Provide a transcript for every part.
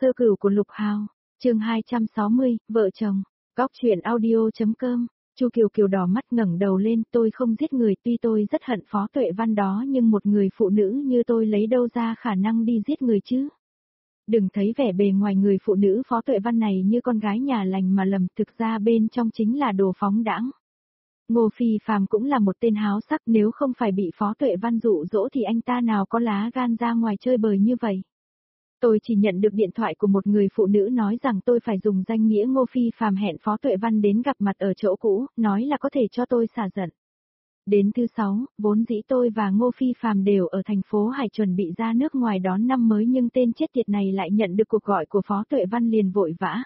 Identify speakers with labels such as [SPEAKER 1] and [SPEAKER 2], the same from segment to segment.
[SPEAKER 1] Sơ cửu của Lục Hào, chương 260, vợ chồng, góc truyện audio.com. Chu Kiều Kiều đỏ mắt ngẩng đầu lên, tôi không giết người, tuy tôi rất hận Phó Tuệ Văn đó nhưng một người phụ nữ như tôi lấy đâu ra khả năng đi giết người chứ. Đừng thấy vẻ bề ngoài người phụ nữ Phó Tuệ Văn này như con gái nhà lành mà lầm, thực ra bên trong chính là đồ phóng đãng. Ngô Phi Phàm cũng là một tên háo sắc, nếu không phải bị Phó Tuệ Văn dụ dỗ thì anh ta nào có lá gan ra ngoài chơi bời như vậy. Tôi chỉ nhận được điện thoại của một người phụ nữ nói rằng tôi phải dùng danh nghĩa Ngô Phi Phàm hẹn Phó Tuệ Văn đến gặp mặt ở chỗ cũ, nói là có thể cho tôi xả giận. Đến thứ 6, vốn dĩ tôi và Ngô Phi Phàm đều ở thành phố Hải chuẩn bị ra nước ngoài đón năm mới, nhưng tên chết tiệt này lại nhận được cuộc gọi của Phó Tuệ Văn liền vội vã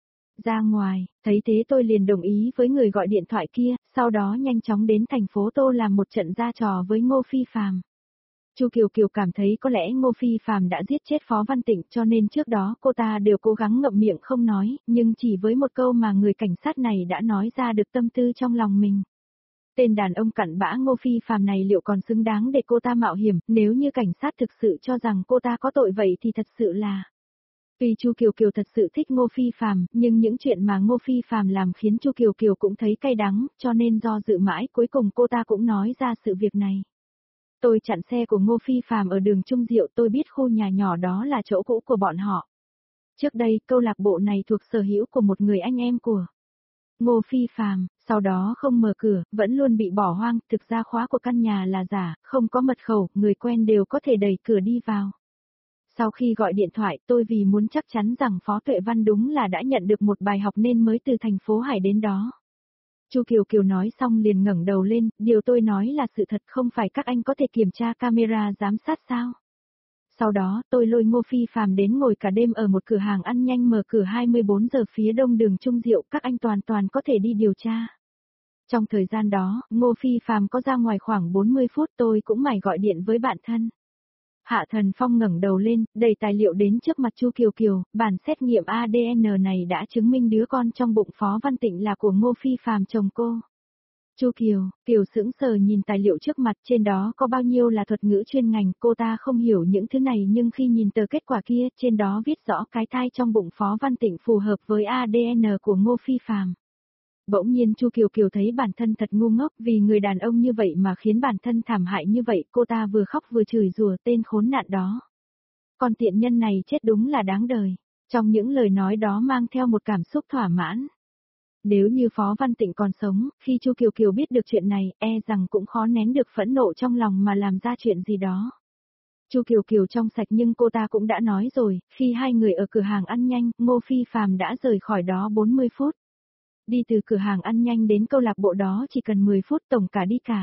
[SPEAKER 1] ra ngoài, thấy thế tôi liền đồng ý với người gọi điện thoại kia, sau đó nhanh chóng đến thành phố Tô làm một trận ra trò với Ngô Phi Phàm. Chu Kiều Kiều cảm thấy có lẽ Ngô Phi Phàm đã giết chết Phó Văn Tịnh, cho nên trước đó cô ta đều cố gắng ngậm miệng không nói, nhưng chỉ với một câu mà người cảnh sát này đã nói ra được tâm tư trong lòng mình. Tên đàn ông cặn bã Ngô Phi Phàm này liệu còn xứng đáng để cô ta mạo hiểm, nếu như cảnh sát thực sự cho rằng cô ta có tội vậy thì thật sự là... Tuy Chu Kiều Kiều thật sự thích Ngô Phi Phàm, nhưng những chuyện mà Ngô Phi Phàm làm khiến Chu Kiều Kiều cũng thấy cay đắng, cho nên do dự mãi cuối cùng cô ta cũng nói ra sự việc này. Tôi chặn xe của Ngô Phi Phàm ở đường Trung Diệu, tôi biết khu nhà nhỏ đó là chỗ cũ của bọn họ. Trước đây, câu lạc bộ này thuộc sở hữu của một người anh em của Ngô Phi Phàm, sau đó không mở cửa, vẫn luôn bị bỏ hoang, thực ra khóa của căn nhà là giả, không có mật khẩu, người quen đều có thể đẩy cửa đi vào. Sau khi gọi điện thoại, tôi vì muốn chắc chắn rằng Phó Tuệ Văn đúng là đã nhận được một bài học nên mới từ thành phố Hải đến đó. Chu Kiều Kiều nói xong liền ngẩng đầu lên, điều tôi nói là sự thật, không phải các anh có thể kiểm tra camera giám sát sao? Sau đó, tôi lôi Ngô Phi Phàm đến ngồi cả đêm ở một cửa hàng ăn nhanh mở cửa 24 giờ phía đông đường Trung Diệu, các anh toàn có thể đi điều tra. Trong thời gian đó, Ngô Phi Phàm có ra ngoài khoảng 40 phút, tôi cũng mải gọi điện với bạn thân. Hạ Thần Phong ngẩng đầu lên, đầy tài liệu đến trước mặt Chu Kiều Kiều, bản xét nghiệm ADN này đã chứng minh đứa con trong bụng Phó Văn Tịnh là của Ngô Phi Phàm chồng cô. Chu Kiều sững sờ nhìn tài liệu trước mặt, trên đó có bao nhiêu là thuật ngữ chuyên ngành, cô ta không hiểu những thứ này nhưng khi nhìn tờ kết quả kia, trên đó viết rõ cái thai trong bụng Phó Văn Tịnh phù hợp với ADN của Ngô Phi Phàm. Bỗng nhiên Chu Kiều Kiều thấy bản thân thật ngu ngốc, vì người đàn ông như vậy mà khiến bản thân thảm hại như vậy, cô ta vừa khóc vừa chửi rủa tên khốn nạn đó. Con tiện nhân này chết đúng là đáng đời. Trong những lời nói đó mang theo một cảm xúc thỏa mãn. Nếu như Phó Văn Tịnh còn sống, khi Chu Kiều Kiều biết được chuyện này, rằng cũng khó nén được phẫn nộ trong lòng mà làm ra chuyện gì đó. Chu Kiều Kiều trong sạch nhưng cô ta cũng đã nói rồi, khi hai người ở cửa hàng ăn nhanh, Ngô Phi Phàm đã rời khỏi đó 40 phút. Đi từ cửa hàng ăn nhanh đến câu lạc bộ đó chỉ cần 10 phút, tổng cả đi cả.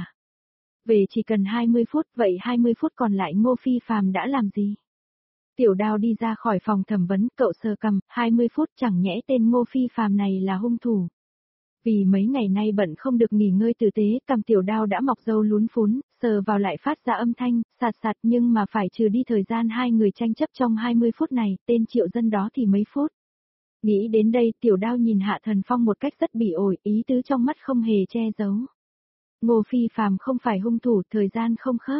[SPEAKER 1] Về chỉ cần 20 phút, vậy 20 phút còn lại Ngô Phi Phàm đã làm gì? Tiểu Đao đi ra khỏi phòng thẩm vấn, cậu sờ cằm, 20 phút chẳng nhẽ tên Ngô Phi Phàm này là hung thủ. Vì mấy ngày nay bận không được nghỉ ngơi tử tế, cằm Tiểu Đao đã mọc râu lún phún, sờ vào lại phát ra âm thanh, sạt sạt, nhưng mà phải trừ đi thời gian hai người tranh chấp trong 20 phút này, tên Triệu Dân đó thì mấy phút. Nghĩ đến đây, Tiểu Đao nhìn Hạ Thần Phong một cách rất bỉ ổi, ý tứ trong mắt không hề che giấu. Ngô Phi Phàm không phải hung thủ, thời gian không khớp.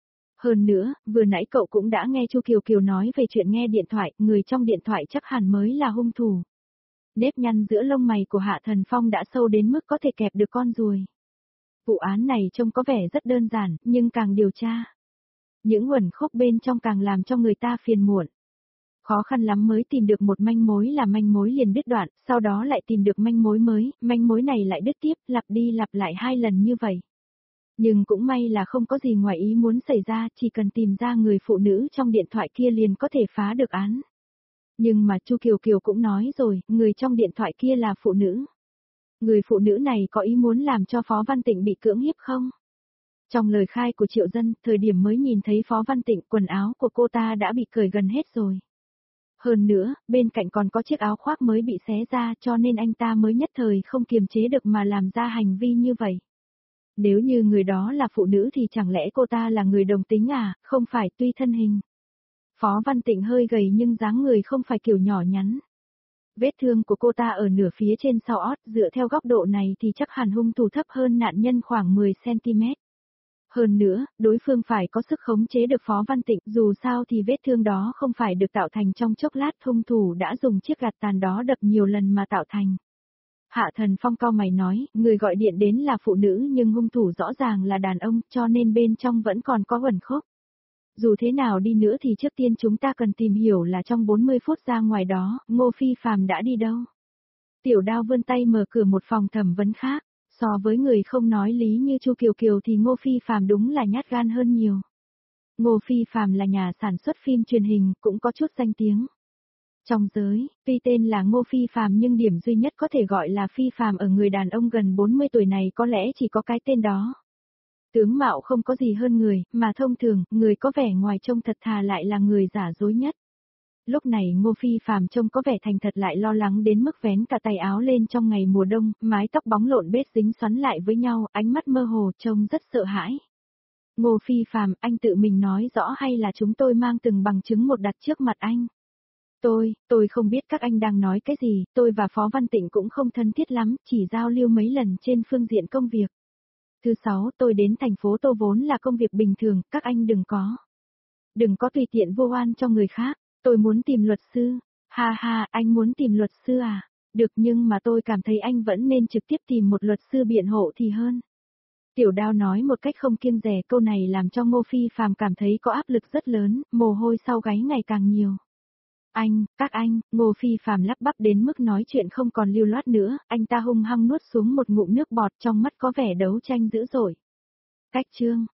[SPEAKER 1] Hơn nữa, vừa nãy cậu cũng đã nghe Chu Kiều Kiều nói về chuyện nghe điện thoại, người trong điện thoại chắc hẳn mới là hung thủ. Nếp nhăn giữa lông mày của Hạ Thần Phong đã sâu đến mức có thể kẹp được con ruồi. Vụ án này trông có vẻ rất đơn giản, nhưng càng điều tra, những uẩn khúc bên trong càng làm cho người ta phiền muộn. Khó khăn lắm mới tìm được một manh mối là manh mối liền đứt đoạn, sau đó lại tìm được manh mối mới, manh mối này lại đứt tiếp, lặp đi lặp lại 2 lần như vậy. Nhưng cũng may là không có gì ngoài ý muốn xảy ra, chỉ cần tìm ra người phụ nữ trong điện thoại kia liền có thể phá được án. Nhưng mà Chu Kiều Kiều cũng nói rồi, người trong điện thoại kia là phụ nữ. Người phụ nữ này có ý muốn làm cho Phó Văn Tịnh bị cưỡng hiếp không? Trong lời khai của Triệu Dân, thời điểm mới nhìn thấy Phó Văn Tịnh, quần áo của cô ta đã bị cởi gần hết rồi. Hơn nữa, bên cạnh còn có chiếc áo khoác mới bị xé ra, cho nên anh ta mới nhất thời không kiềm chế được mà làm ra hành vi như vậy. Nếu như người đó là phụ nữ thì chẳng lẽ cô ta là người đồng tính à, không phải, tuy thân hình Phó Văn Tịnh hơi gầy nhưng dáng người không phải kiểu nhỏ nhắn. Vết thương của cô ta ở nửa phía trên sau ót, dựa theo góc độ này thì chắc hẳn hung thủ thấp hơn nạn nhân khoảng 10 cm. Hơn nữa, đối phương phải có sức khống chế được Phó Văn Tịnh, dù sao thì vết thương đó không phải được tạo thành trong chốc lát, hung thủ đã dùng chiếc gạt tàn đó đập nhiều lần mà tạo thành. Hạ Thần Phong cau mày nói, người gọi điện đến là phụ nữ nhưng hung thủ rõ ràng là đàn ông, cho nên bên trong vẫn còn có uẩn khúc. Dù thế nào đi nữa thì trước tiên chúng ta cần tìm hiểu là trong 40 phút ra ngoài đó, Ngô Phi Phàm đã đi đâu. Tiểu Đao vươn tay mở cửa một phòng thẩm vấn khác, so với người không nói lý như Chu Kiều Kiều thì Ngô Phi Phàm đúng là nhát gan hơn nhiều. Ngô Phi Phàm là nhà sản xuất phim truyền hình, cũng có chút danh tiếng. Trong giới, tuy tên là Ngô Phi Phàm nhưng điểm duy nhất có thể gọi là phi phàm ở người đàn ông gần 40 tuổi này có lẽ chỉ có cái tên đó. Tướng mạo không có gì hơn người, mà thông thường, người có vẻ ngoài trông thật thà lại là người giả dối nhất. Lúc này Ngô Phi Phàm trông có vẻ thành thật lại lo lắng đến mức vén cả tay áo lên trong ngày mùa đông, mái tóc bóng lộn bết dính xoắn lại với nhau, ánh mắt mơ hồ trông rất sợ hãi. Ngô Phi Phàm, anh tự mình nói rõ hay là chúng tôi mang từng bằng chứng một đặt trước mặt anh? Tôi không biết các anh đang nói cái gì, tôi và Phó Văn Tịnh cũng không thân thiết lắm, chỉ giao lưu mấy lần trên phương diện công việc. Thứ 6, tôi đến thành phố Tô vốn là công việc bình thường, các anh đừng có tùy tiện vô oan cho người khác, tôi muốn tìm luật sư. Ha ha, anh muốn tìm luật sư à? Được, nhưng mà tôi cảm thấy anh vẫn nên trực tiếp tìm một luật sư biện hộ thì hơn. Tiểu Đao nói một cách không kiêng dè, câu này làm cho Ngô Phi Phàm cảm thấy có áp lực rất lớn, mồ hôi sau gáy ngày càng nhiều. Các anh, Ngô Phi Phàm lắp bắp đến mức nói chuyện không còn lưu loát nữa, anh ta hung hăng nuốt xuống một ngụm nước bọt, trong mắt có vẻ đấu tranh dữ dội. Cách chương